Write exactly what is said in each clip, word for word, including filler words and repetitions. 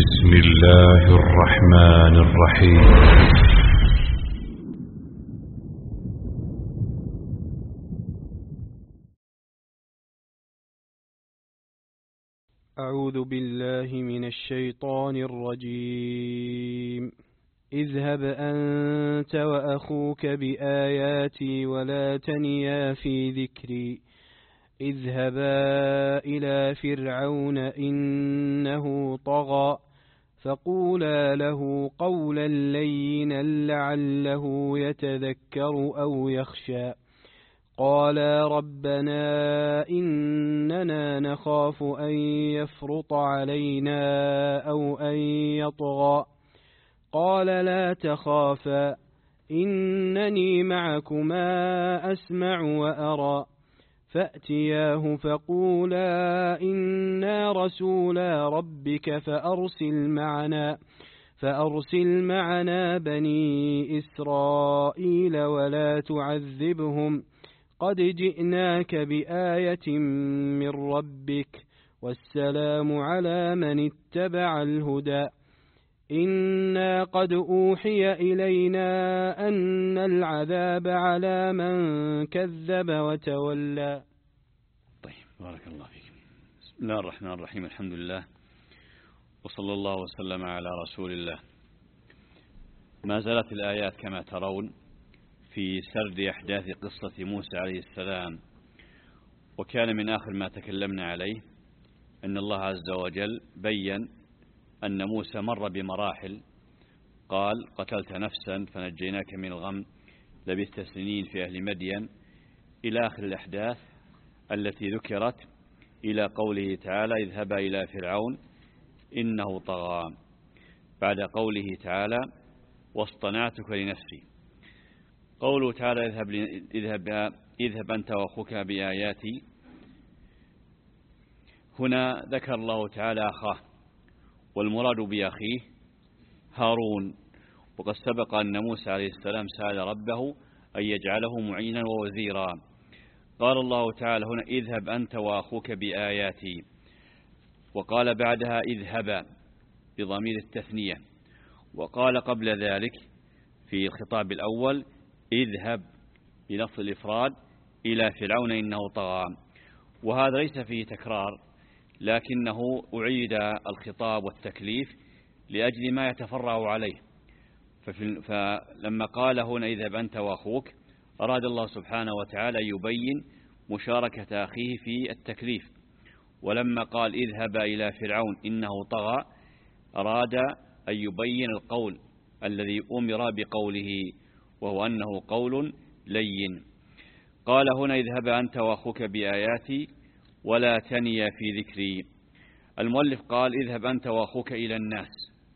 بسم الله الرحمن الرحيم. أعوذ بالله من الشيطان الرجيم. اذهب أنت وأخوك بآياتي ولا تنيا في ذكري اذهبا إلى فرعون إنه طغى فقولا له قولا لينا لعله يتذكر أو يخشى قالا ربنا إننا نخاف أن يفرط علينا أو أن يطغى قال لا تخافا إنني معكما أسمع وأرى فأتياه فقولا إنا رسولا ربك فأرسل معنا فأرسل معنا بني إسرائيل ولا تعذبهم قد جئناك بآية من ربك والسلام على من اتبع الهدى إنا قد أوحي إلينا أن العذاب على من كذب وتولى. طيب، بارك الله فيك. بسم الله الرحمن الرحيم. الحمد لله وصلى الله وسلم على رسول الله. ما زالت الآيات كما ترون في سرد أحداث قصة موسى عليه السلام، وكان من آخر ما تكلمنا عليه أن الله عز وجل بيّن أن موسى مر بمراحل، قال قتلت نفسا فنجيناك من الغم لبثت سنين في أهل مدين إلى آخر الأحداث التي ذكرت إلى قوله تعالى اذهبا إلى فرعون إنه طغى، بعد قوله تعالى واصطنعتك لنفسي. قوله تعالى اذهب, اذهب, اذهب أنت وأخوك بآياتي، هنا ذكر الله تعالى أخاه، والمراد بأخيه هارون، وقد سبق أن موسى عليه السلام سأل ربه أن يجعله معينا ووزيرا. قال الله تعالى هنا اذهب أنت وأخوك بآياتي، وقال بعدها اذهبا بضمير التثنية، وقال قبل ذلك في الخطاب الأول اذهب بلفظ الإفراد إلى فرعون إنه طغى، وهذا ليس فيه تكرار، لكنه أعيد الخطاب والتكليف لأجل ما يتفرع عليه. فلما قال هنا اذهب أنت وأخوك، أراد الله سبحانه وتعالى يبين مشاركة أخيه في التكليف، ولما قال اذهب إلى فرعون إنه طغى أراد أن يبين القول الذي أمر بقوله، وهو أنه قول لين. قال هنا اذهب أنت وأخوك بآياتي ولا تنيا في ذكري. المؤلف قال اذهب أنت وأخوك إلى الناس،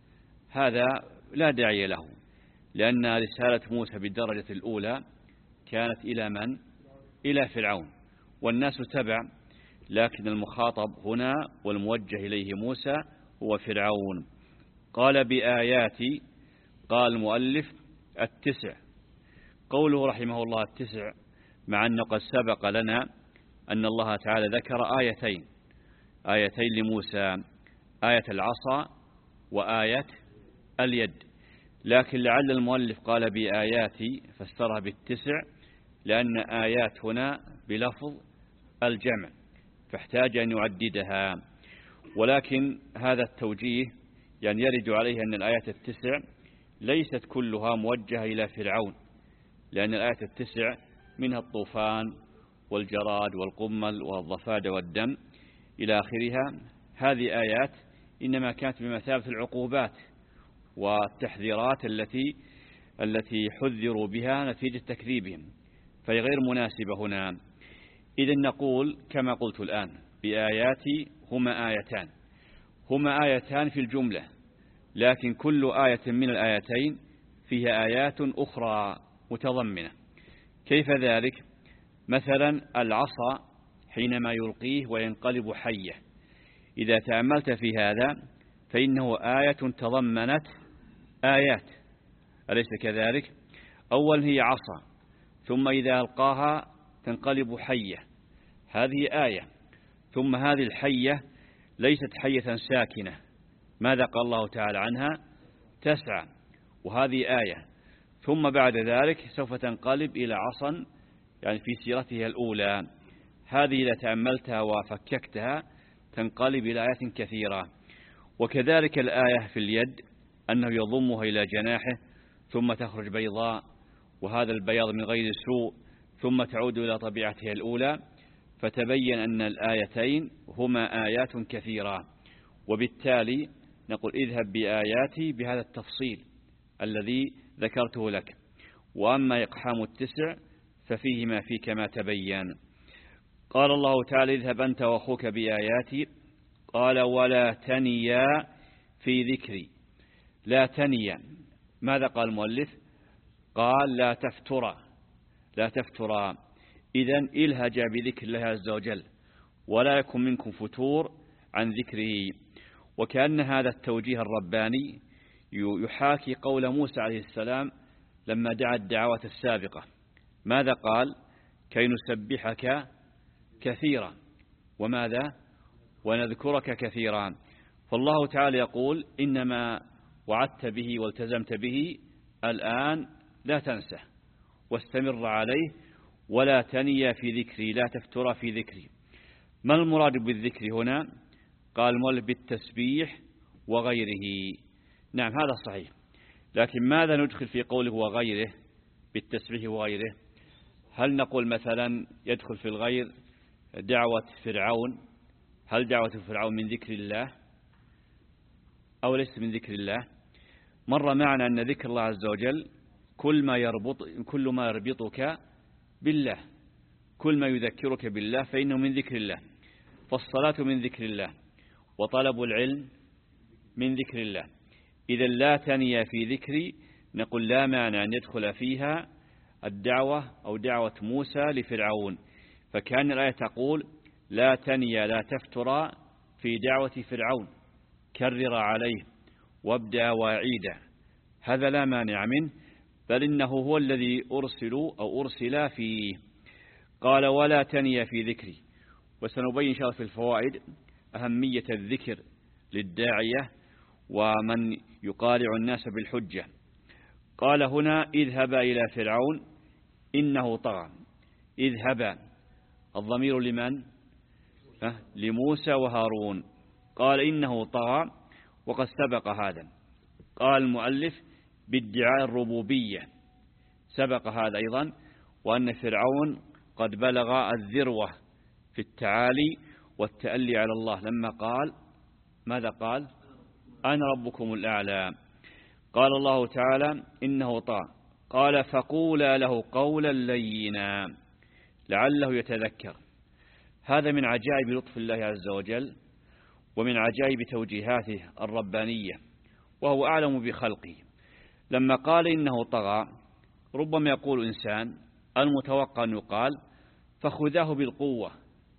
هذا لا داعي له، لأن رسالة موسى بالدرجة الأولى كانت إلى من؟ إلى فرعون، والناس تبع، لكن المخاطب هنا والموجه إليه موسى هو فرعون. قال بآياتي، قال المؤلف التسع. قوله رحمه الله التسع، مع أنه قد سبق لنا أن الله تعالى ذكر آيتين آيتين لموسى، آية العصا وآية اليد، لكن لعل المؤلف قال بآياتي فسرها بالتسع، لأن آيات هنا بلفظ الجمع فاحتاج أن يعددها، ولكن هذا التوجيه يعني يرد عليه أن الآيات التسع ليست كلها موجهة إلى فرعون، لأن الآيات التسع منها الطوفان والجراد والقمل والضفادع والدم إلى آخرها. هذه آيات إنما كانت بمثابة العقوبات والتحذيرات التي التي حذروا بها نتيجة تكذيبهم، فهي غير مناسبة هنا. إذن نقول كما قلت الآن بآياتي هما آيتان هما آيتان في الجملة، لكن كل آية من الآيتين فيها آيات أخرى متضمنة. كيف ذلك؟ مثلا العصا حينما يلقيه وينقلب حية، إذا تأملت في هذا فإنه آية تضمنت آيات، أليس كذلك؟ أولا هي عصا، ثم إذا ألقاها تنقلب حية، هذه آية. ثم هذه الحية ليست حية ساكنة، ماذا قال الله تعالى عنها؟ تسعى، وهذه آية. ثم بعد ذلك سوف تنقلب إلى عصا، يعني في سيرتها الأولى. هذه إذا تأملتها وفككتها تنقلب إلى آيات كثيرة. وكذلك الآية في اليد أنه يضمها إلى جناحه ثم تخرج بيضاء، وهذا البياض من غير سوء، ثم تعود إلى طبيعتها الأولى. فتبين أن الآيتين هما آيات كثيرة، وبالتالي نقول اذهب بآياتي بهذا التفصيل الذي ذكرته لك. وأما إقحام التسع ففيه ما فيه كما تبين. قال الله تعالى اذهب أنت وأخوك بآياتي. قال ولا تنيا في ذكري. لا تنيا، ماذا قال المؤلف؟ قال لا تفترى، لا تفترى. إذن إلهج بذكر الله عز وجل ولا يكن منكم فتور عن ذكره. وكأن هذا التوجيه الرباني يحاكي قول موسى عليه السلام لما دعا الدعوات السابقة. ماذا قال؟ كي نسبحك كثيرا وماذا؟ ونذكرك كثيرا. فالله تعالى يقول إنما وعدت به والتزمت به، الآن لا تنسى واستمر عليه. ولا تنيا في ذكري، لا تفتر في ذكري. ما المراد بالذكر هنا؟ قال المؤلف بالتسبيح وغيره. نعم هذا صحيح، لكن ماذا ندخل في قوله وغيره بالتسبيح وغيره؟ هل نقول مثلا يدخل في الغير دعوة فرعون؟ هل دعوة فرعون من ذكر الله أو ليس من ذكر الله؟ مر معنا أن ذكر الله عز وجل كل ما يربط كل ما يربطك بالله، كل ما يذكرك بالله فإنه من ذكر الله. فالصلاة من ذكر الله، وطلب العلم من ذكر الله. إذا لا تنيا في ذكري، نقول لا مانع أن يدخل فيها الدعوة أو دعوة موسى لفرعون. فكان الآية تقول لا تنيا لا تفترى في دعوة فرعون، كرر عليه وابدأ واعيدا. هذا لا مانع منه، بل إنه هو الذي أرسلوا أو أرسل فيه. قال ولا تنيا في ذكري. وسنبين إن شاء الله في الفوائد أهمية الذكر للداعية ومن يقارع الناس بالحجة. قال هنا اذهبا إلى فرعون إنه طغى. اذهبا الضمير لمن؟ لموسى وهارون. قال إنه طغى، وقد سبق هذا. قال المؤلف بادعاء الربوبية، سبق هذا أيضا، وأن فرعون قد بلغ الذروة في التعالي والتألي على الله لما قال ماذا قال؟ أنا ربكم الأعلى. قال الله تعالى إنه طغى. قال فقولا له قولا لينا لعله يتذكر. هذا من عجائب لطف الله عز وجل ومن عجائب توجيهاته الربانية، وهو أعلم بخلقه. لما قال إنه طغى، ربما يقول إنسان المتوقع أن يقال فخذاه بالقوة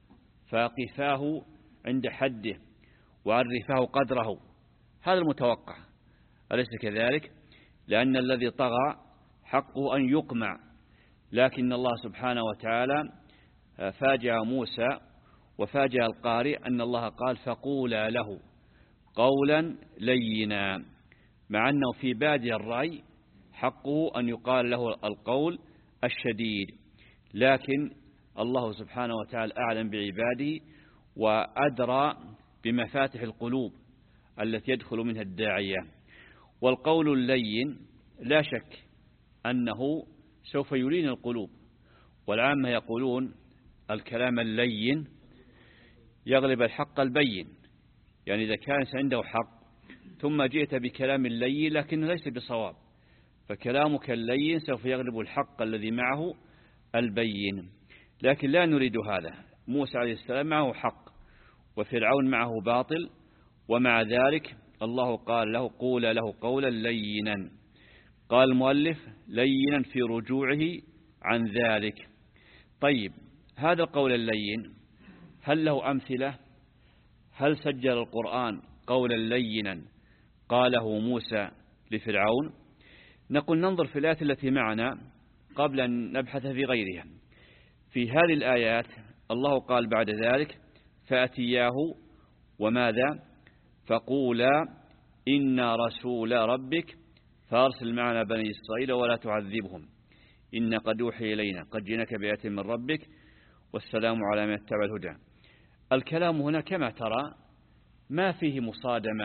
فقفاه عند حده وعرفاه قدره. هذا المتوقع، أليس كذلك؟ لأن الذي طغى حقه أن يقمع. لكن الله سبحانه وتعالى فاجأ موسى وفاجأ القارئ أن الله قال فقولا له قولا لينا، مع أنه في بادئ الرأي حقه أن يقال له القول الشديد. لكن الله سبحانه وتعالى أعلم بعباده وأدرى بمفاتح القلوب التي يدخل منها الداعية. والقول اللين لا شك أنه سوف يلين القلوب، والعامة يقولون الكلام اللين يغلب الحق البين. يعني إذا كان عنده حق ثم جئت بكلام اللين لكنه ليس بصواب، فكلامك اللين سوف يغلب الحق الذي معه البين. لكن لا نريد هذا. موسى عليه السلام معه حق وفرعون معه باطل، ومع ذلك الله قال له قول له قولا لينا. قال المؤلف لينا في رجوعه عن ذلك. طيب هذا القول اللين هل له أمثلة؟ هل سجل القرآن قولا لينا قاله موسى لفرعون؟ نقول ننظر في الآيات التي معنا قبل أن نبحث في غيرها. في هذه الآيات الله قال بعد ذلك فأتياه وماذا؟ فقولا إن رسول ربك فأرسل معنا بني إسرائيل ولا تعذبهم إن قد أوحي إلينا قد جئناك بآية من ربك والسلام على من اتبع الهدى. الكلام هنا كما ترى ما فيه مصادمة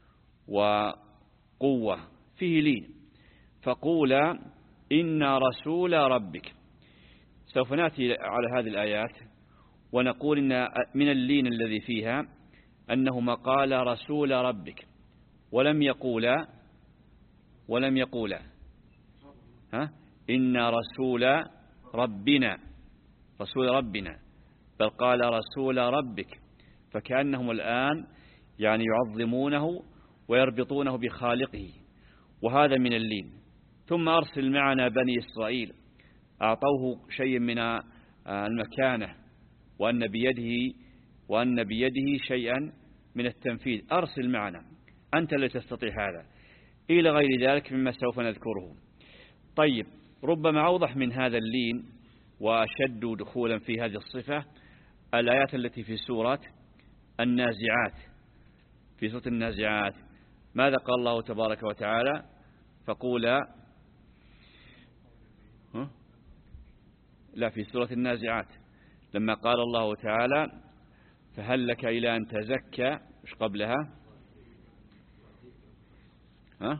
وقوة، فيه لين. فقولا إن رسول ربك. سوف نأتي على هذه الآيات ونقول إن من اللين الذي فيها أنهما قال رسول ربك ولم يقولا ولم يقولا ها إن رسول ربنا رسول ربنا، بل قال رسول ربك، فكأنهم الآن يعني يعظمونه ويربطونه بخالقه، وهذا من اللين. ثم أرسل معنا بني إسرائيل، أعطوه شيء من المكانة وأن بيده وأن بيده شيئا من التنفيذ. أرسل معنا، أنت الذي تستطيع هذا، إلى غير ذلك مما سوف نذكره. طيب، ربما أوضح من هذا اللين وأشد دخولا في هذه الصفة الآيات التي في سورة النازعات. في سورة النازعات ماذا قال الله تبارك وتعالى؟ فقولا لا، في سورة النازعات لما قال الله تعالى فهل لك إلى أن تزكى، مش قبلها ها؟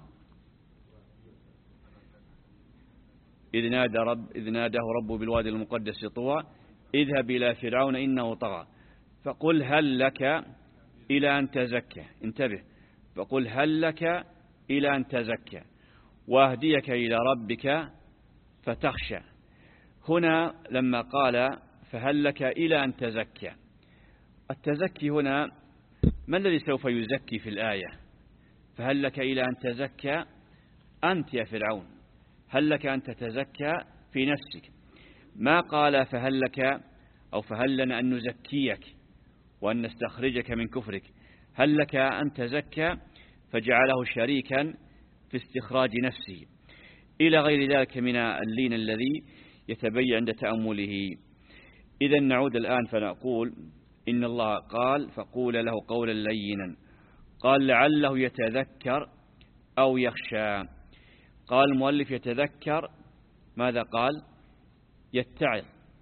إذ نادى رب إذ ناداه ربه بالوادي المقدس طوى اذهب إلى فرعون إنه طغى فقل هل لك إلى أن تزكى. انتبه، فقل هل لك إلى أن تزكى وأهديك إلى ربك فتخشى. هنا لما قال فهل لك إلى أن تزكى، التزكي هنا ما الذي سوف يزكي في الآية؟ فهل لك إلى أن تزكى أنت يا فرعون، هل لك أن تتزكى في نفسك. ما قال فهل لك أو فهل لنا أن نزكيك وأن نستخرجك من كفرك، هل لك أن تزكى فجعله شريكا في استخراج نفسه، إلى غير ذلك من اللين الذي يتبين عند تأمله. إذا نعود الآن فنقول إن الله قال فقول له قولا لينا، قال لعله يتذكر أو يخشى. قال المؤلف يتذكر، ماذا قال؟ يتعظ.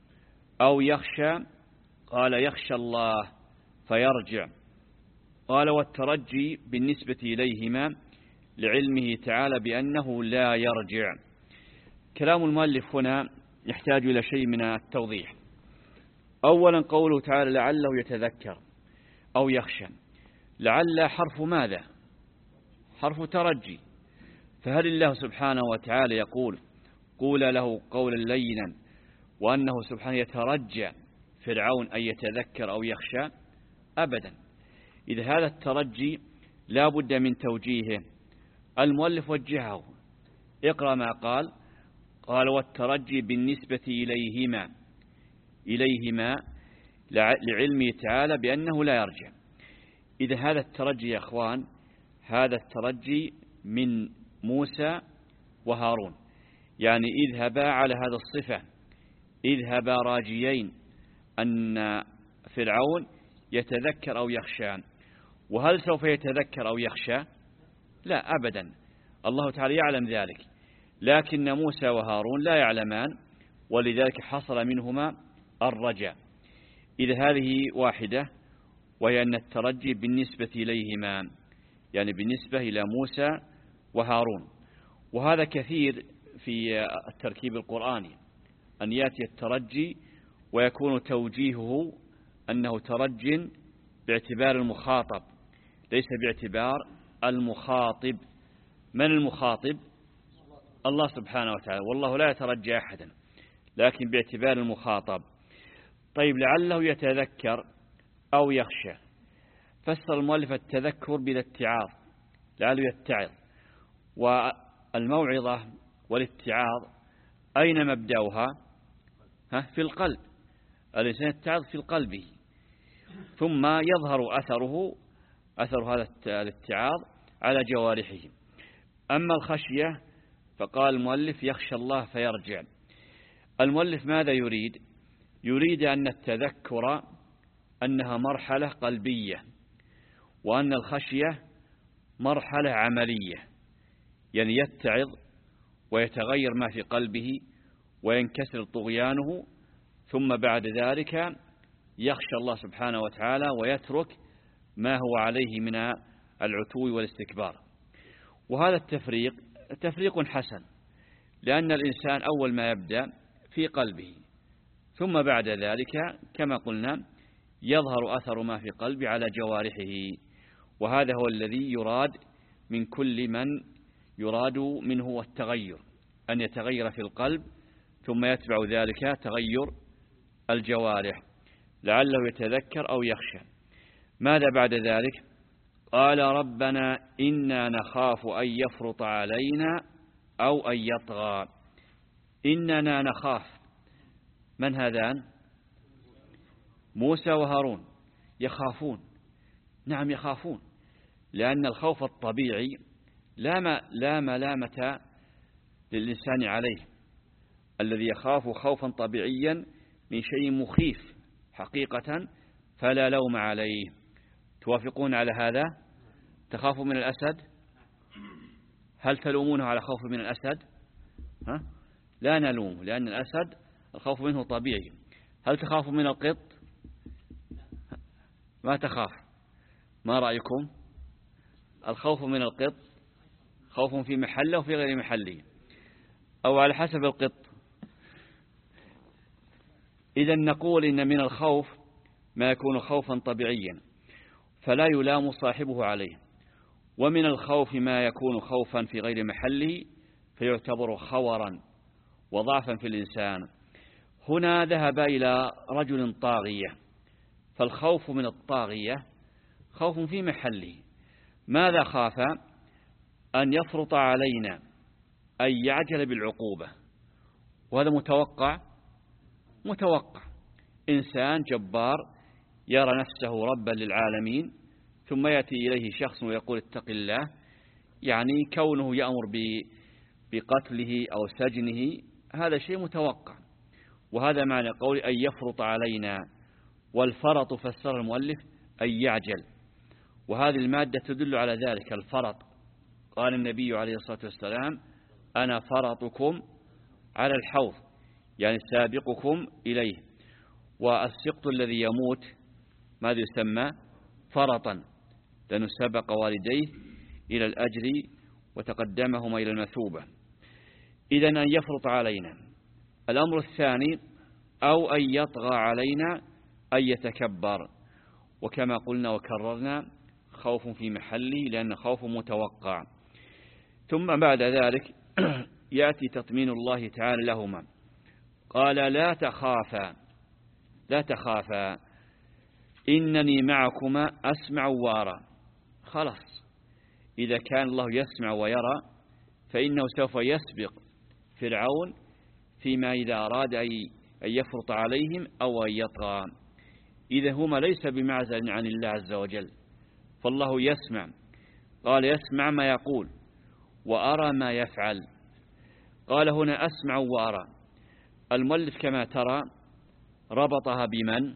أو يخشى، قال يخشى الله فيرجع. قال والترجي بالنسبة إليهما لعلمه تعالى بأنه لا يرجع. كلام المؤلف هنا يحتاج إلى شيء من التوضيح. أولا قوله تعالى لعله يتذكر أو يخشى، لعل حرف ماذا؟ حرف ترجي. فهل الله سبحانه وتعالى يقول قول له قولا لينا وأنه سبحانه يترجى فرعون أن يتذكر أو يخشى؟ أبدا. إذا هذا الترجي لا بد من توجيهه. المؤلف وجهه، اقرأ ما قال. قال والترجي بالنسبة إليهما إليهما لعلمه تعالى بأنه لا يرجع. إذا هذا الترجي يا أخوان، هذا الترجي من موسى وهارون، يعني اذهبا على هذا الصفة، اذهبا راجيين أن فرعون يتذكر أو يخشى. وهل سوف يتذكر أو يخشى؟ لا أبدا، الله تعالى يعلم ذلك، لكن موسى وهارون لا يعلمان، ولذلك حصل منهما الرجاء. إذا هذه واحدة، وهي أن الترجي بالنسبة إليهما، يعني بالنسبة إلى موسى وهارون. وهذا كثير في التركيب القرآني أن يأتي الترجي ويكون توجيهه أنه ترج باعتبار المخاطب ليس باعتبار المخاطب. من المخاطب؟ الله سبحانه وتعالى، والله لا يترجى أحدا، لكن باعتبار المخاطب. طيب لعله يتذكر أو يخشى، فسر المؤلف التذكر بالاتعاظ، لعله يتعظ. والموعظة والاتعاظ أين مبدأها؟ ها في القلب، الإنسان يتعظ في قلبه، ثم يظهر أثره أثر هذا الاتعاظ على جوارحه. أما الخشية فقال المؤلف يخشى الله فيرجع. المؤلف ماذا يريد؟ يريد أن التذكر أنها مرحلة قلبية، وأن الخشية مرحلة عملية، يعني يتعظ ويتغير ما في قلبه وينكسر طغيانه، ثم بعد ذلك يخشى الله سبحانه وتعالى ويترك ما هو عليه من العتو والاستكبار. وهذا التفريق تفريق حسن، لأن الإنسان أول ما يبدأ في قلبه، ثم بعد ذلك كما قلنا يظهر أثر ما في قلبه على جوارحه، وهذا هو الذي يراد من كل من يراد منه التغير، أن يتغير في القلب ثم يتبع ذلك تغير الجوارح لعله يتذكر أو يخشى. ماذا بعد ذلك؟ قال ربنا إنا نخاف أن يفرط علينا أو أن يطغى. إننا نخاف، من هذان؟ موسى وهارون يخافون، نعم يخافون، لأن الخوف الطبيعي لا لا ملامة للإنسان عليه. الذي يخاف خوفا طبيعيا من شيء مخيف حقيقة فلا لوم عليه. توافقون على هذا؟ تخاف من الأسد، هل تلومونه على خوف من الأسد؟ ها؟ لا نلوم، لأن الأسد الخوف منه طبيعي. هل تخاف من القط؟ ما تخاف. ما رأيكم؟ الخوف من القط خوف في محله وفي غير محله، أو على حسب القط. إذا نقول إن من الخوف ما يكون خوفا طبيعيا فلا يلام صاحبه عليه، ومن الخوف ما يكون خوفا في غير محله فيعتبر خورا وضعفا في الإنسان. هنا ذهب إلى رجل طاغية، فالخوف من الطاغية خوف في محله. ماذا خاف؟ أن يفرط علينا، أن يعجل بالعقوبة، وهذا متوقع متوقع. إنسان جبار يرى نفسه ربا للعالمين، ثم يأتي إليه شخص ويقول اتق الله، يعني كونه يأمر بقتله أو سجنه، هذا شيء متوقع. وهذا معنى قول أن يفرط علينا، والفرط فسر المؤلف أن يعجل، وهذه المادة تدل على ذلك الفرط. قال النبي عليه الصلاة والسلام أنا فرطكم على الحوض، يعني سابقكم إليه. والسقط الذي يموت ماذا يسمى؟ فرطا، لأنه سبق والديه إلى الأجر وتقدمهما إلى المثوبة. إذن أن يفرط علينا. الأمر الثاني أو أن يطغى علينا، أن يتكبر، وكما قلنا وكررنا خوف في محله لأن خوف متوقع. ثم بعد ذلك يأتي تطمين الله تعالى لهما، قال لا تخافا لا تخافا إنني معكما أسمع وأرى. خلاص، إذا كان الله يسمع ويرى فإنه سوف يسبق فرعون فيما إذا أراد أن يفرط عليهم أو أن يطغى. إذا هما ليس بمعزل عن الله عز وجل، فالله يسمع. قال يسمع ما يقول وأرى ما يفعل. قال هنا أسمع وأرى. المؤلف كما ترى ربطها بمن؟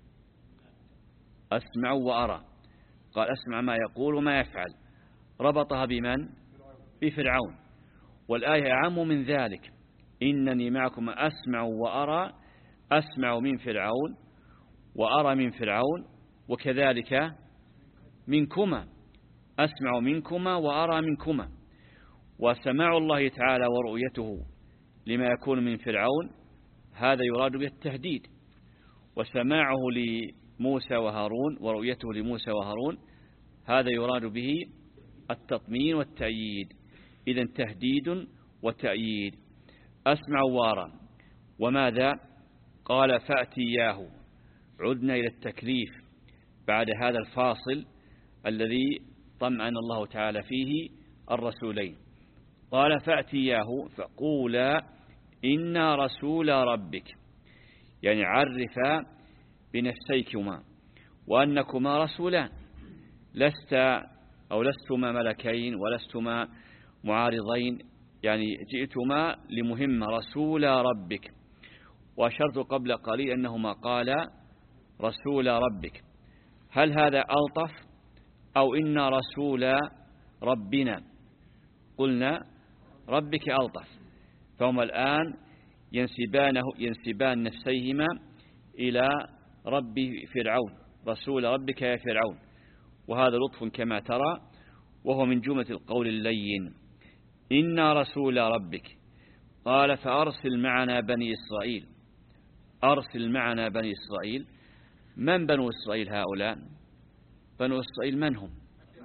أسمع وأرى. قال أسمع ما يقول وما يفعل، ربطها بمن؟ بفرعون. والآية أعم من ذلك، إنني معكم أسمع وأرى. أسمع من فرعون وأرى من فرعون، وكذلك منكما، أسمع منكما وأرى منكما. وسماع الله تعالى ورؤيته لما يكون من فرعون هذا يراد به التهديد، وسماعه لموسى وهارون ورؤيته لموسى وهارون هذا يراد به التطمين والتأييد. إذن تهديد وتأييد. أسمع وأرى. وماذا؟ قال فأتياه. عدنا إلى التكليف بعد هذا الفاصل الذي طمأن الله تعالى فيه الرسولين. قال فأتياه فقولا إنا رسول ربك، يعني عرفا بنفسيكما وأنكما رسولان، لست أو لستما ملكين ولستما معارضين، يعني جئتما لمهمة رسول ربك. وأشرت قبل قليل أنهما قال رسول ربك. هل هذا ألطف أو إن رسول ربنا قلنا ربك ألطف، فهم الآن ينسبانه ينسبان نفسيهما إلى رب فرعون، رسول ربك يا فرعون، وهذا لطف كما ترى، وهو من جملة القول اللين. إنا رسول ربك. قال فأرسل معنا بني إسرائيل. أرسل معنا بني إسرائيل. من بنو إسرائيل هؤلاء؟ بنو إسرائيل من هم؟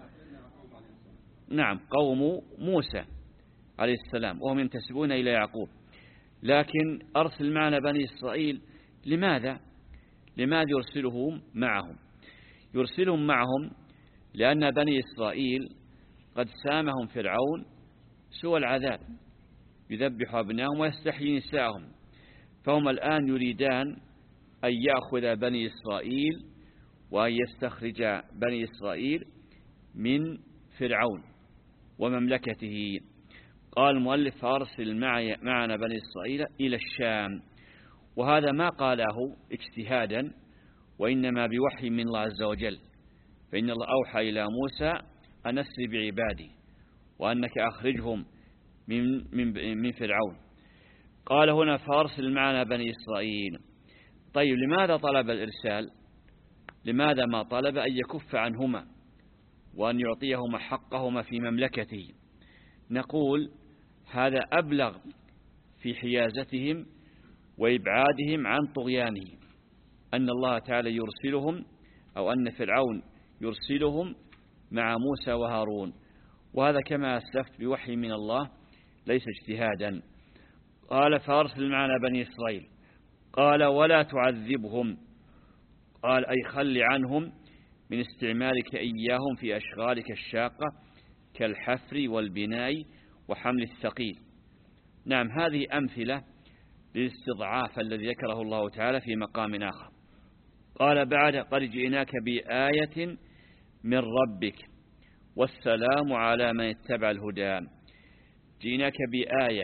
نعم، قوم موسى عليه السلام، وهم ينتسبون إلى يعقوب. لكن أرسل معنا بني إسرائيل لماذا؟ لماذا يرسلهم معهم؟ يرسلهم معهم لأن بني إسرائيل قد سامهم فرعون سوء العذاب، يذبح أبنائهم ويستحيي نساءهم، فهم الآن يريدان أن يأخذ بني إسرائيل وأن يستخرج بني إسرائيل من فرعون ومملكته. قال المؤلف فأرسل معنا بني إسرائيل إلى الشام، وهذا ما قاله اجتهادا، وإنما بوحي من الله عز وجل، فإن الله أوحى إلى موسى أن أسر بعبادي وأنك أخرجهم من, من, من فرعون. قال هنا فأرسل معنا بني إسرائيل. طيب لماذا طلب الإرسال؟ لماذا ما طلب أن يكف عنهما وأن يعطيهما حقهما في مملكته؟ نقول هذا أبلغ في حيازتهم وإبعادهم عن طغيانه، أن الله تعالى يرسلهم، أو أن فرعون يرسلهم مع موسى وهارون، وهذا كما أسلفت بوحي من الله ليس اجتهادا. قال فأرسل معنا بني إسرائيل. قال ولا تعذبهم. قال أي خل عنهم من استعمالك إياهم في أشغالك الشاقة كالحفر والبناء وحمل الثقيل. نعم، هذه أمثلة للاستضعاف الذي ذكره الله تعالى في مقام آخر. قال بعد قد جئناك بآية من ربك والسلام على من اتبع الهدى. جئناك بآية.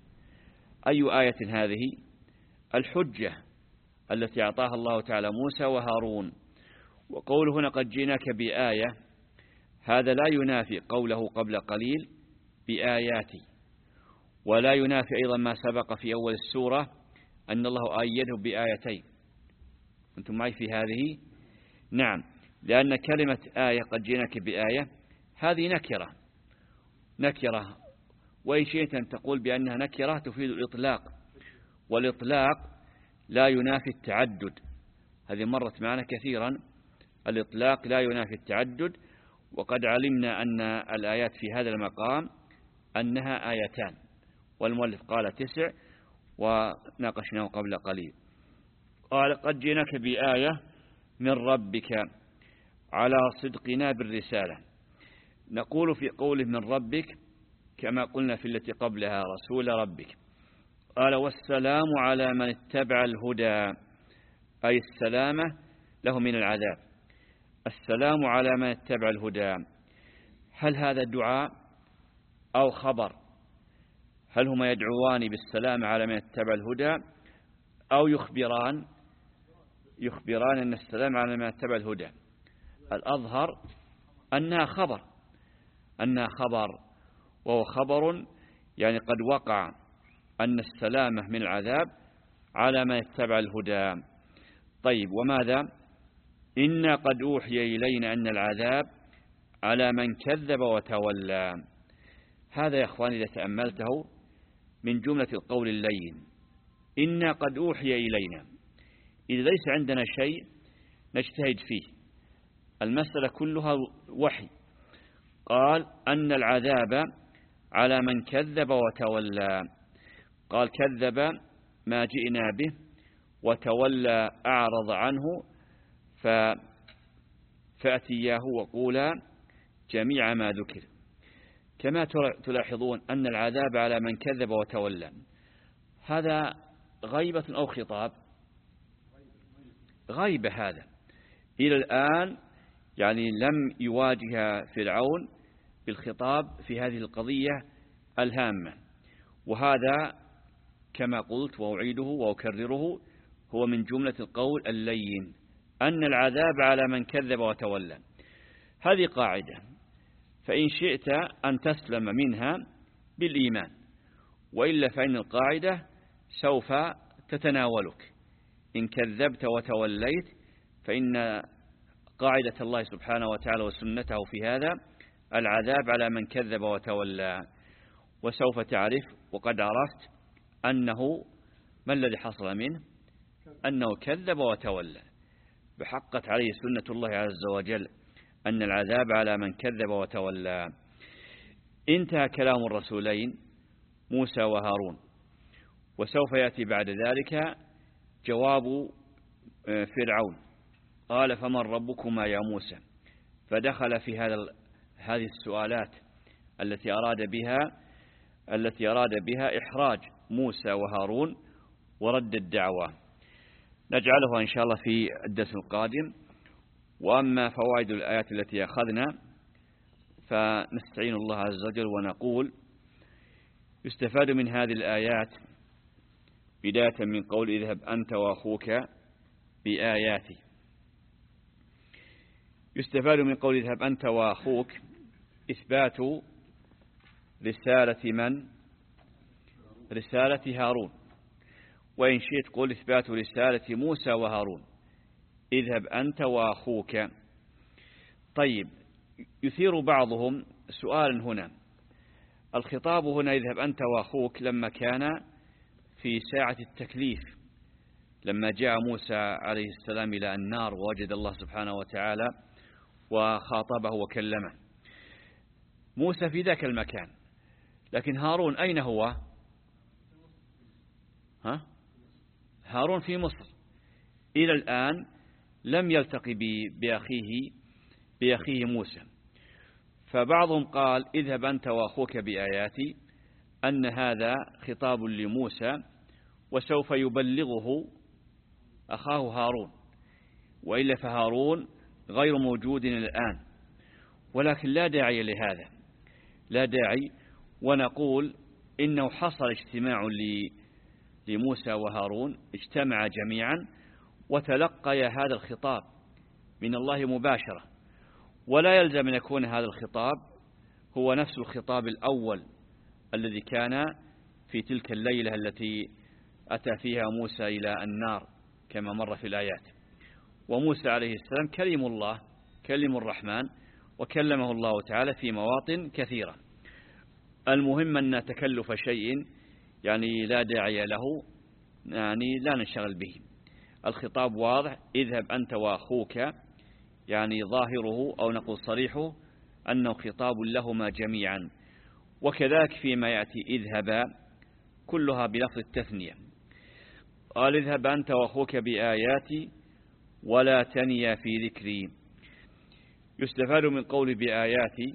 أي آية هذه؟ الحجة التي أعطاها الله تعالى موسى وهارون. وقوله هنا قد جئناك بآية، هذا لا ينافي قوله قبل قليل بآياتي، ولا ينافي أيضا ما سبق في أول السورة أن الله أيده بآيتين. أنتم معي في هذه؟ نعم، لأن كلمة آية قد جئناك بآية هذه نكرة نكرة وإن شئت أن تقول بأنها نكرة تفيد الإطلاق، والإطلاق لا ينافي التعدد. هذه مرت معنا كثيرا، الإطلاق لا ينافي التعدد، وقد علمنا أن الآيات في هذا المقام أنها آيتان، والمؤلف قال تسع وناقشناه قبل قليل. قال قد جئناك بآية من ربك على صدقنا بالرسالة. نقول في قوله من ربك كما قلنا في التي قبلها رسول ربك. قال والسلام على من اتبع الهدى، أي السلامة له من العذاب. السلام على من اتبع الهدى، هل هذا دعاء أو خبر؟ هل هما يدعوان بالسلام على من اتبع الهدى أو يخبران يخبران أن السلام على من اتبع الهدى؟ الأظهر أنها خبر أنها خبر وهو خبر يعني قد وقع أن السلامة من العذاب على من اتبع الهدى. طيب وماذا؟ إنا قد أوحي إلينا أن العذاب على من كذب وتولى. هذا يا أخواني إذا تأملته من جملة القول اللين. إنا قد أوحي إلينا، إذا ليس عندنا شيء نجتهد فيه، المسألة كلها وحي. قال أن العذاب على من كذب وتولى. قال كذب ما جئنا به، وتولى أعرض عنه، فأتياه وقولا جميع ما ذكر. كما تلاحظون أن العذاب على من كذب وتولى، هذا غيبة أو خطاب؟ غيبة. هذا إلى الآن يعني لم يواجه فرعون بالخطاب في هذه القضية الهامة، وهذا كما قلت وأعيده وأكرره هو من جملة القول اللين، أن العذاب على من كذب وتولى. هذه قاعدة، فإن شئت أن تسلم منها بالإيمان، وإلا فإن القاعدة سوف تتناولك إن كذبت وتوليت، فإن قاعدة الله سبحانه وتعالى وسنته في هذا العذاب على من كذب وتولى. وسوف تعرف وقد عرفت أنه ما الذي حصل منه، أنه كذب وتولى، بحقت عليه سنة الله عز وجل أن العذاب على من كذب وتولى. انتهى كلام الرسولين موسى وهارون، وسوف يأتي بعد ذلك جواب فرعون. قال فمن ربكما يا موسى، فدخل في هذا هذه السؤالات التي أراد بها التي أراد بها إحراج موسى وهارون ورد الدعوة. نجعله إن شاء الله في الدرس القادم. وأما فوائد الآيات التي أخذنا فنستعين الله عز وجل ونقول: يستفاد من هذه الآيات بداية من قول اذهب أنت وأخوك بآياتي. يستفاد من قول اذهب أنت وأخوك إثبات رسالة من؟ رسالة هارون. وإن شئت قل إثبات رسالة موسى وهارون، اذهب أنت وأخوك. طيب، يثير بعضهم سؤال هنا. الخطاب هنا اذهب أنت وأخوك لما كان في ساعة التكليف، لما جاء موسى عليه السلام إلى النار ووجد الله سبحانه وتعالى وخاطبه وكلمه. موسى في ذاك المكان، لكن هارون أين هو؟ ها؟ هارون في مصر إلى الآن لم يلتقي بأخيه بأخيه موسى. فبعضهم قال اذهب أنت وأخوك بآياتي، أن هذا خطاب لموسى وسوف يبلغه أخاه هارون، وإلا فهارون غير موجود الآن. ولكن لا داعي لهذا، لا داعي. ونقول إنه حصل اجتماع لموسى وهارون، اجتمع جميعا وتلقي هذا الخطاب من الله مباشرة، ولا يلزم أن يكون هذا الخطاب هو نفس الخطاب الأول الذي كان في تلك الليلة التي أتى فيها موسى إلى النار كما مر في الآيات. وموسى عليه السلام كلم الله، كلم الرحمن، وكلمه الله تعالى في مواطن كثيرة. المهم أن تكلف شيء يعني لا داعي له، يعني لا نشغل به. الخطاب واضح، اذهب أنت وأخوك، يعني ظاهره أو نقول صريحه أنه خطاب لهما جميعا. وكذلك فيما يأتي اذهبا كلها بلفظ التثنية. قال اذهب أنت وأخوك بآياتي ولا تنيا في ذكري. يستفاد من قول بآياتي،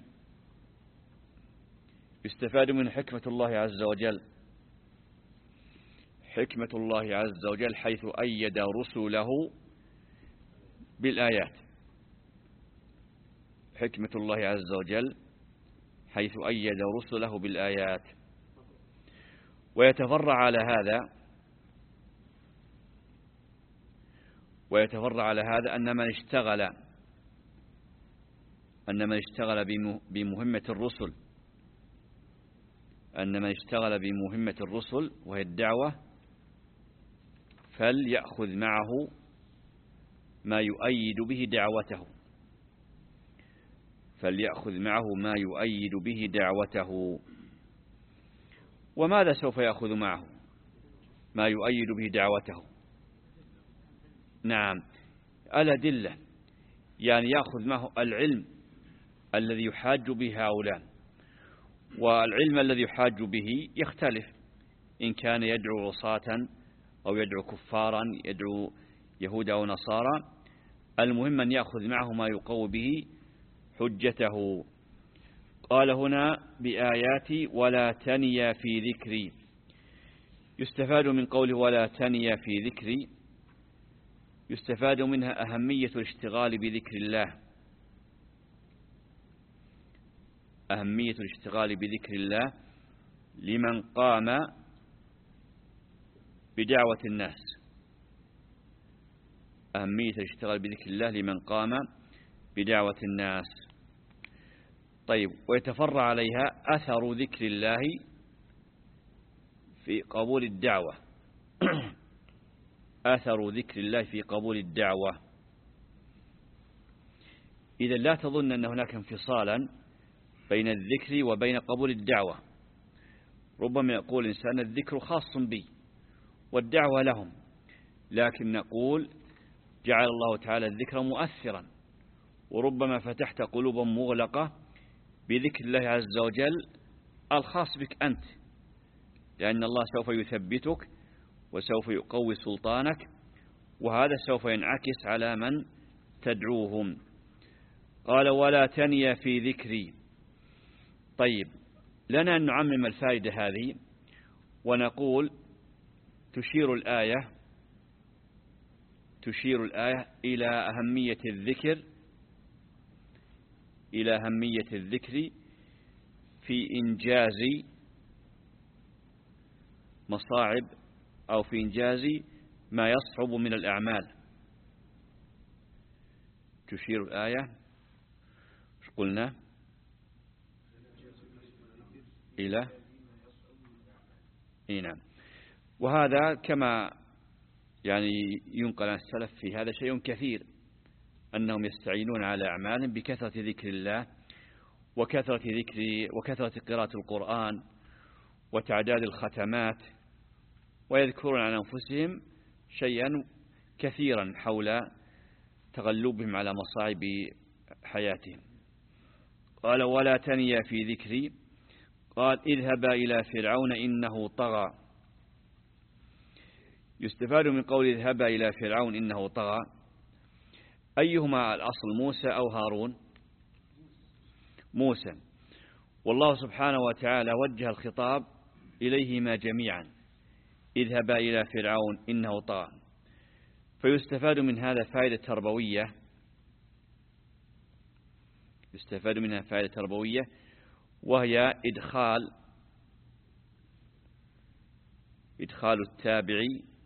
يستفاد من حكمة الله عز وجل، حكمة الله عز وجل حيث أيد رسله بالآيات. حكمة الله عز وجل حيث أيد رسله بالآيات. ويتفرع على هذا ويتفرع على هذا أن من اشتغل أن من اشتغل بمهمة الرسل أن من اشتغل بمهمة الرسل وهي الدعوة فليأخذ معه ما يؤيد به دعوته فليأخذ معه ما يؤيد به دعوته. وماذا سوف يأخذ معه ما يؤيد به دعوته؟ نعم، الأدلة، يعني يأخذ معه العلم الذي يحاج به هؤلاء. والعلم الذي يحاج به يختلف، إن كان يدعو عصاة أو يدعو كفارا، يدعو يهود أو نصارى. المهم أن يأخذ معه ما يقوي به حجته. قال هنا بآياتي ولا تنيا في ذكري. يستفاد من قوله ولا تنيا في ذكري، يستفاد منها أهمية الاشتغال بذكر الله، أهمية الاشتغال بذكر الله لمن قام بدعوة الناس. أهمية الاشتغال بذكر الله لمن قام بدعوة الناس. طيب ويتفرع عليها أثر ذكر الله في قبول الدعوة أثر ذكر الله في قبول الدعوة. إذا لا تظن أن هناك انفصالا بين الذكر وبين قبول الدعوة. ربما يقول الإنسان الذكر خاص بي والدعوة لهم، لكن نقول جعل الله تعالى الذكر مؤثرا، وربما فتحت قلوبا مغلقة بذكر الله عز وجل الخاص بك أنت، لأن الله سوف يثبتك وسوف يقوي سلطانك، وهذا سوف ينعكس على من تدعوهم. قال ولا تنيا في ذكري. طيب لنا أن نعمم الفائدة هذه ونقول تشير الآية تشير الآية إلى أهمية الذكر إلى أهمية الذكر في إنجاز مصاعب أو في إنجاز ما يصعب من الأعمال. تشير الآية قلنا إلى نعم، وهذا كما يعني ينقل عن السلف في هذا شيء كثير، أنهم يستعينون على أعمالهم بكثرة ذكر الله وكثرة ذكر وكثرة قراءة القرآن وتعداد الختمات، ويذكرون عن أنفسهم شيئا كثيرا حول تغلبهم على مصاعب حياتهم. قال ولا تنيا في ذكري. قال اذهبا إلى فرعون إنه طغى. يستفاد من قول اذهبا إلى فرعون إنه طغى أيهما الأصل، موسى أو هارون؟ موسى. والله سبحانه وتعالى وجه الخطاب إليهما جميعا، اذهبا إلى فرعون إنه طغى. فيستفاد من هذا فائدة تربوية يستفاد منها فائدة تربوية وهي إدخال إدخال التابع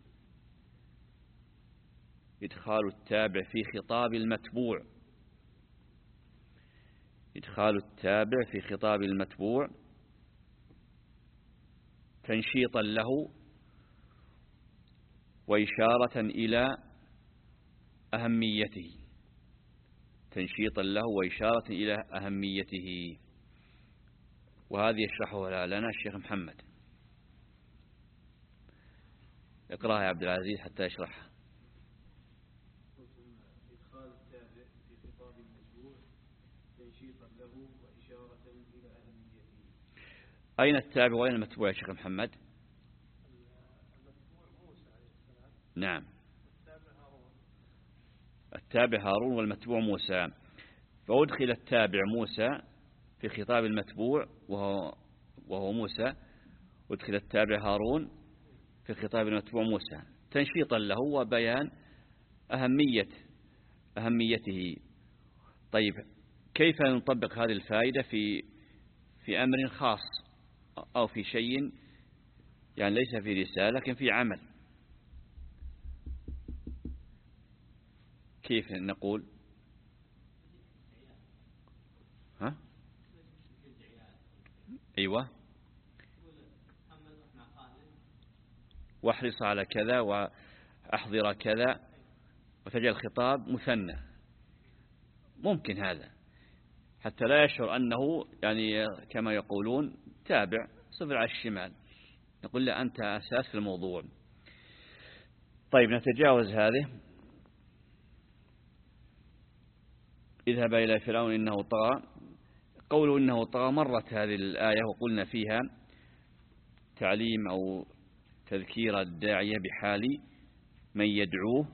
إدخال التابع في خطاب المتبوع إدخال التابع في خطاب المتبوع تنشيطا له وإشارة إلى أهميته تنشيطا له وإشارة إلى أهميته. وهذه يشرحها لنا الشيخ محمد. اقرأها يا عبد العزيز حتى يشرحها. إدخال التابع في خطاب المتبوع تنشيطا له وإشارة إلى أهميته. أين التابع وأين المتبوع يا شيخ محمد؟ المتبوع موسى عليه السلام. نعم. التابع هارون. التابع هارون والمتبوع موسى. فأدخل التابع موسى في خطاب المتبوع وهو, وهو موسى، أدخل التابع هارون في خطاب المتبوع موسى تنشيطا له وبيان أهمية أهميته. طيب كيف نطبق هذه الفائدة في في أمر خاص أو في شيء يعني ليس في رسالة لكن في عمل؟ كيف نقول؟ ها؟ أيوة. واحرص على كذا وأحضر كذا وتجعل الخطاب مثنى. ممكن هذا حتى لا يشعر أنه يعني كما يقولون تابع صفر على الشمال، نقول له أنت أساس في الموضوع. طيب نتجاوز هذه. اذهب إلى فرعون إنه طغى. قوله إنه طغى مرت هذه الآية وقلنا فيها تعليم أو تذكير الداعية بحال من يدعوه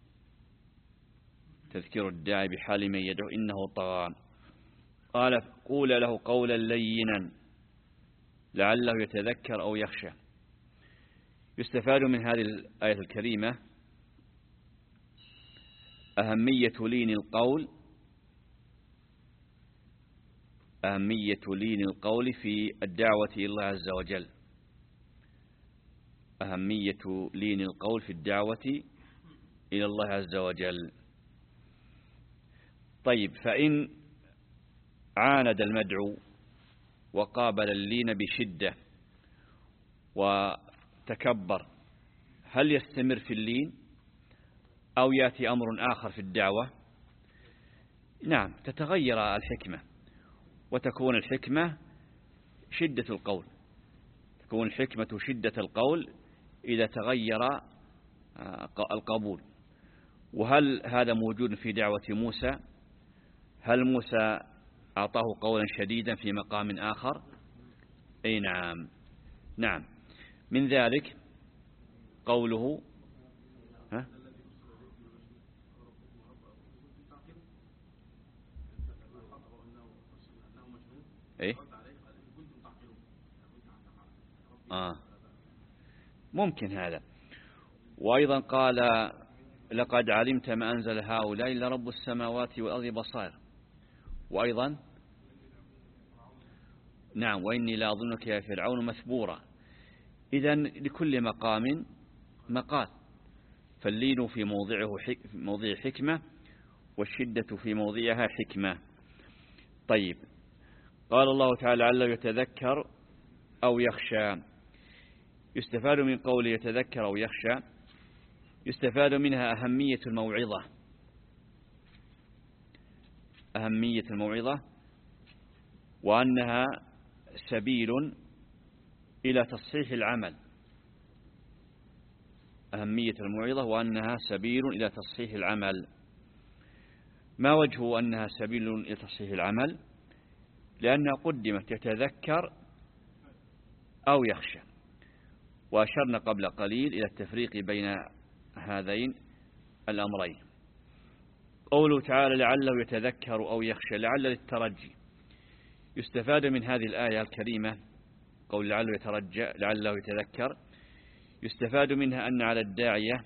تذكير الداعي بحال من يدعو إنه طغى. قال قول له قولا لينا لعله يتذكر أو يخشى. يستفاد من هذه الآية الكريمة أهمية لين القول أهمية لين القول في الدعوة إلى الله عز وجل أهمية لين القول في الدعوة إلى الله عز وجل. طيب فإن عاند المدعو وقابل اللين بشدة وتكبر، هل يستمر في اللين أو يأتي أمر آخر في الدعوة؟ نعم، تتغير الحكمة وتكون الحكمة شدة القول، تكون الحكمة شدة القول إذا تغير القبول. وهل هذا موجود في دعوة موسى؟ هل موسى أعطاه قولا شديدا في مقام آخر؟ أي نعم نعم. من ذلك قوله ها؟ إيه؟ آه ممكن هذا. وأيضا قال لقد علمت ما أنزل هؤلاء إلا رب السماوات والأرض بصائر. وأيضا نعم وإني لا أظنك يا فرعون مثبورا. إذن لكل مقام مقال، فاللين في موضعه حك في موضع حكمة، والشدة في موضعها حكمة. طيب، قال الله تعالى لعله يتذكر أو يخشى. يستفاد من قول يتذكر أو يخشى، يستفاد منها أهمية الموعظة، أهمية الموعظة وأنها سبيل إلى تصحيح العمل. أهمية الموعظة وأنها سبيل إلى تصحيح العمل. ما وجه أنها سبيل إلى تصحيح العمل؟ لأنها قدمت يتذكر أو يخشى، وأشرنا قبل قليل إلى التفريق بين هذين الأمرين. قوله تعالى لعله يتذكر أو يخشى، لعل للترجي. يستفاد من هذه الآية الكريمة قول لعله يترجى لعله يتذكر، يستفاد منها أن على الداعية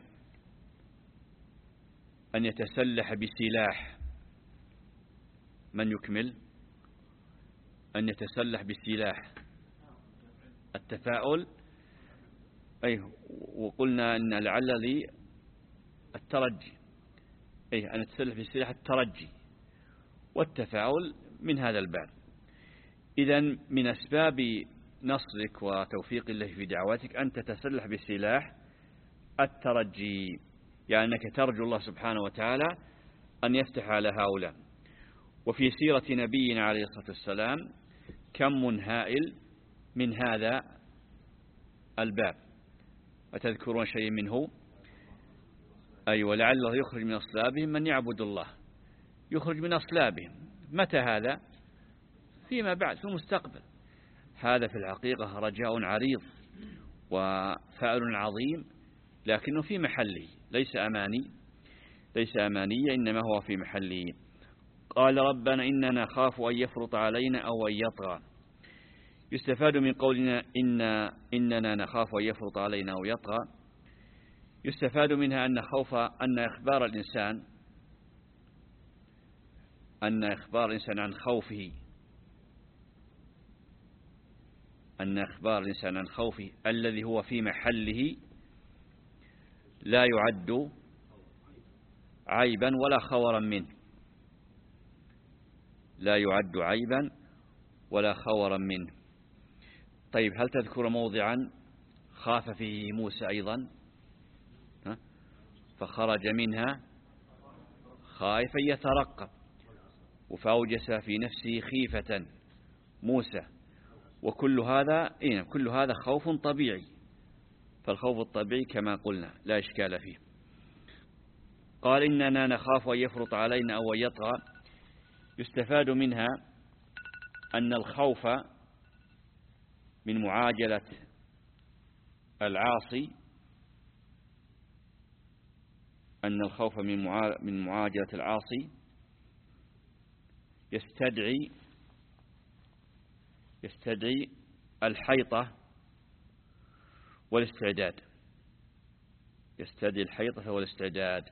أن يتسلح بسلاح. من يكمل؟ أن يتسلح بسلاح التفاؤل. أي وقلنا أن لعل لي الترجي، أي أن يتسلح بسلاح الترجي والتفاؤل من هذا الباب. إذن من أسباب نصرك وتوفيق الله في دعواتك أن تتسلح بسلاح الترجي، يعني أنك ترجو الله سبحانه وتعالى أن يفتح على هؤلاء. وفي سيرة نبينا عليه الصلاة والسلام كم من هائل من هذا الباب. أتذكرون شيء منه؟ أي ولعل الله يخرج من أصلابهم من يعبد الله. يخرج من أصلابهم متى هذا؟ فيما بعد، في المستقبل. هذا في الحقيقة رجاء عريض وفأل عظيم، لكنه في محله، ليس أماني ليس أمانية، إنما هو في محله. قال ربنا إننا نخاف أن يفرط علينا أو أن يطغى. يستفاد من قولنا إن إننا نخاف أن يفرط علينا أو يطغى، يستفاد منها أن خوف أن إخبار الإنسان أن إخبار الإنسان عن خوفه أن إخبار الإنسان عن خوفه الذي هو في محله لا يعد عيبا ولا خورا منه، لا يعد عيبا ولا خورا منه. طيب، هل تذكر موضعا خاف فيه موسى أيضا؟ ها؟ فخرج منها خائفا يترقب، وفأوجس في نفسه خيفة موسى. وكل هذا إيه كل هذا خوف طبيعي، فالخوف الطبيعي كما قلنا لا إشكال فيه. قال إننا نخاف أن يفرط علينا أو أن يطغى. يستفاد منها أن الخوف من معاجلة العاصي أن الخوف من من معاجلة العاصي يستدعي يستدعي الحيطة والاستعداد يستدعي الحيطة والاستعداد.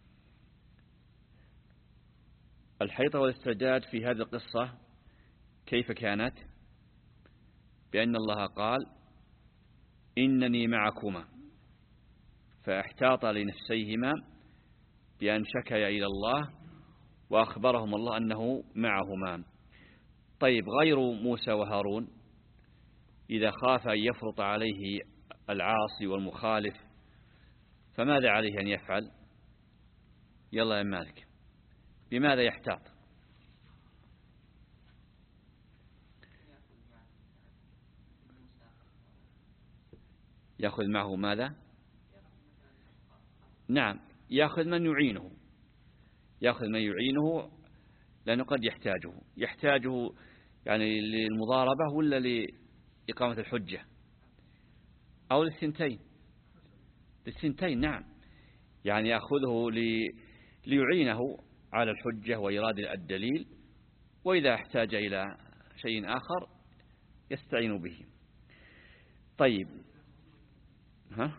الحيطة والاستعداد في هذه القصة كيف كانت؟ بأن الله قال إنني معكما، فاحتاط لنفسيهما بأن شكيا إلى الله وأخبرهم الله أنه معهما. طيب غير موسى وهارون إذا خاف أن يفرط عليه العاصي والمخالف فماذا عليه أن يفعل؟ يلا يا مالك، بماذا يحتاط؟ يأخذ معه ماذا؟ نعم، يأخذ من يعينه، يأخذ من يعينه لأنه قد يحتاجه يحتاجه يعني للمضاربة ولا لإقامة الحجة أو للثنتين للثنتين نعم، يعني يأخذه ليعينه على الحجة وإيراد الدليل، وإذا احتاج إلى شيء آخر يستعين به. طيب ها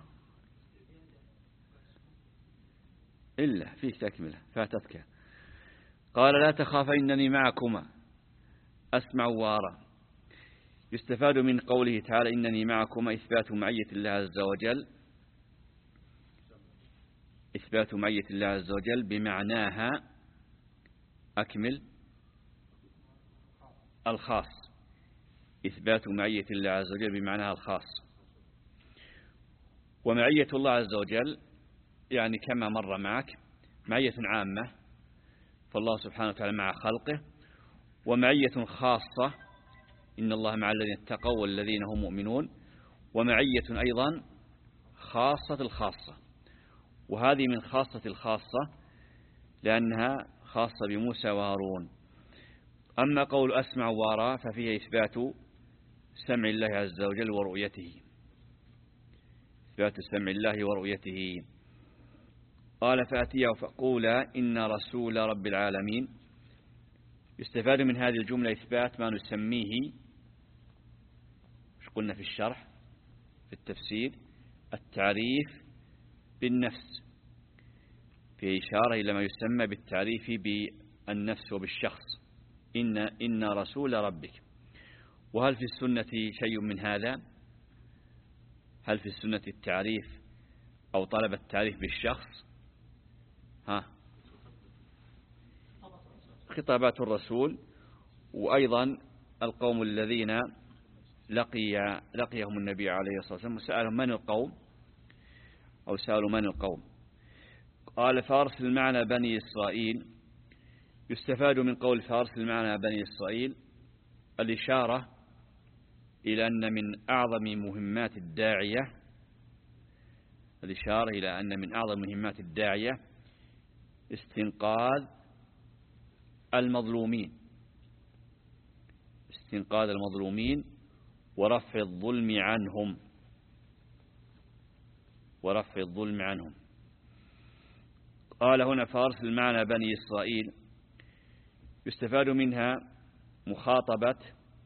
إلا فيه تكملة فاتتك. قال لا تخاف إنني معكما أسمع وأرى. يستفاد من قوله تعالى إنني معكما إثبات معية الله عز وجل، إثبات معية الله عز وجل بمعناها أكمل الخاص، إثبات معية الله عز وجل بمعناها الخاص. ومعية الله عز وجل يعني كما مر معك معية عامة، فالله سبحانه وتعالى مع خلقه، ومعية خاصة إن الله مع الذين اتقوا والذين هم مؤمنون، ومعية أيضا خاصة الخاصة، وهذه من خاصة الخاصة لأنها خاصة بموسى وهارون. أما قول أسمع وأرى ففيه إثبات سمع الله عز وجل ورؤيته، إثبات سمع الله ورؤيته. قال فأتيه فقولا إن رسول رب العالمين. يستفاد من هذه الجملة إثبات ما نسميه، مش قلنا في الشرح في التفسير، التعريف بالنفس، في إشارة إلى ما يسمى بالتعريف بالنفس وبالشخص، إن إن رسول ربك. وهل في السنة شيء من هذا؟ هل في السنة التعريف أو طلب التعريف بالشخص؟ ها خطابات الرسول، وأيضا القوم الذين لقي لقيهم النبي عليه الصلاة والسلام وسألهم من القوم أو سألوا من القوم. قال فأرسل معنا بني إسرائيل. يستفاد من قول فأرسل معنا بني إسرائيل الإشارة إلى أن من أعظم مهمات الداعية الإشارة إلى أن من أعظم مهمات الداعية استنقاذ المظلومين استنقاذ المظلومين ورفع الظلم عنهم ورفع الظلم عنهم. قال هنا فأرسل معنا بني إسرائيل. يستفاد منها مخاطبة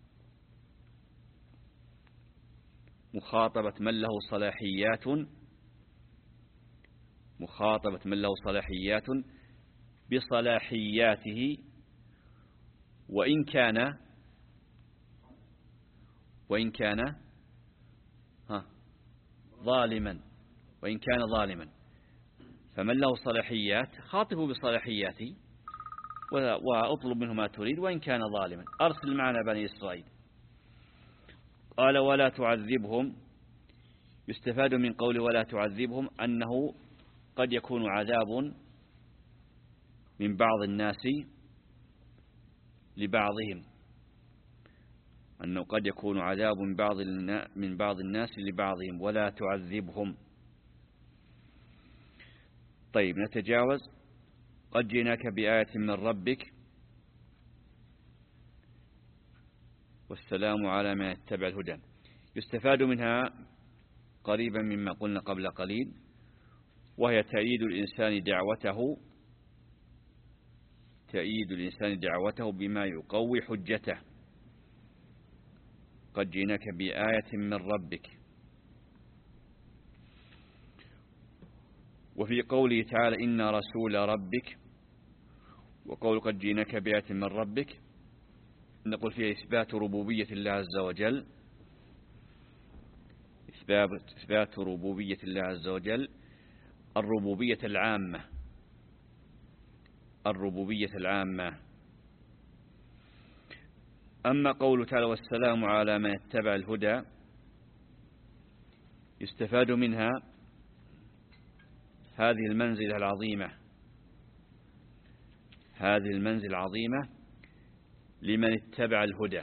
مخاطبة من له صلاحيات مخاطبة من له صلاحيات بصلاحياته، وإن كان وإن كان ها ظالما وإن كان ظالما فمن له صلاحيات خاطبه بصلاحياته وأطلب منه ما تريد وإن كان ظالما. أرسل معنا بني إسرائيل. قال ولا تعذبهم. يستفاد من قول ولا تعذبهم أنه قد يكون عذاب من بعض الناس لبعضهم، أنه قد يكون عذاب من بعض من بعض الناس لبعضهم ولا تعذبهم. طيب نتجاوز. قد جئناك بآية من ربك والسلام على من اتبع الهدى. يستفاد منها قريبا مما قلنا قبل قليل، وهي تأييد الإنسان دعوته تأييد الإنسان دعوته بما يقوي حجته. قد جئناك بآية من ربك. وفي قوله تعالى إن رسول ربك، وقول قد جئناك بآية من ربك، نقول فيها إثبات ربوبية الله عز وجل إثبات ربوبية الله عز وجل الربوبية العامة الربوبية العامة أما قوله تعالى والسلام على من اتبع الهدى يستفاد منها هذه المنزلة العظيمة هذه المنزلة العظيمة لمن اتبع الهدى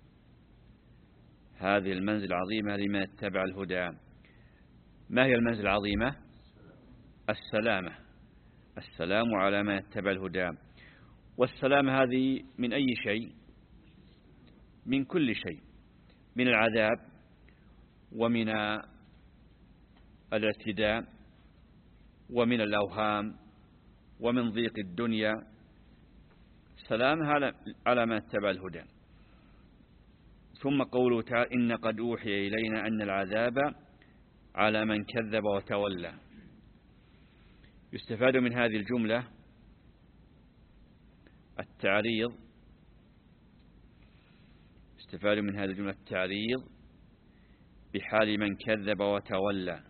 هذه المنزلة العظيمة لمن اتبع الهدى. ما هي المنزلة العظيمة؟ السلامة السلام على من اتبع الهدى. والسلامة هذه من أي شيء؟ من كل شيء، من العذاب ومن الاعتداء ومن الأوهام ومن ضيق الدنيا. سلامها على من اتبع الهدى. ثم قوله تعالى إن قد أوحي إلينا أن العذاب على من كذب وتولى. يستفاد من هذه الجملة التعريض يستفاد من هذه الجملة التعريض بحال من كذب وتولى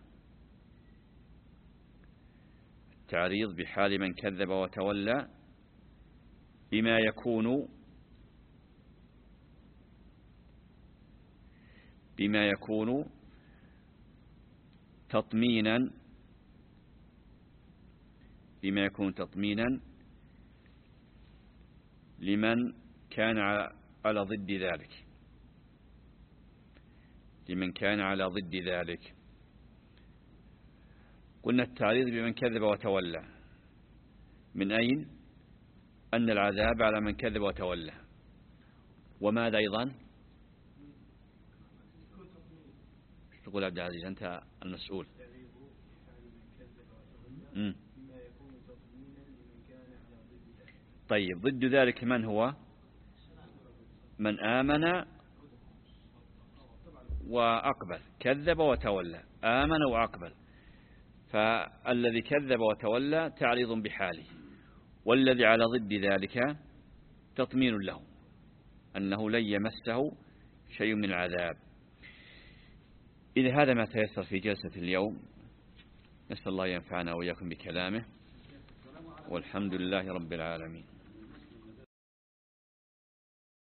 التعريض بحال من كذب وتولى بما يكون بما يكون تطمينا بما يكون تطمينا لمن كان على ضد ذلك لمن كان على ضد ذلك. قلنا التعريض بمن كذب وتولى من أين؟ أن العذاب على من كذب وتولى. وماذا أيضا؟ ايش تقول عبد العزيز أنت المسؤول؟ امم طيب ضد ذلك من هو؟ من آمن وأقبل. كذب وتولى، آمن وأقبل. فالذي كذب وتولى تعريض بحاله، والذي على ضد ذلك تطمين له أنه لن يمسه شيء من العذاب. إذا هذا ما تيسر في جلسة اليوم، نسأل الله ينفعنا وإياكم بكلامه، والحمد لله رب العالمين.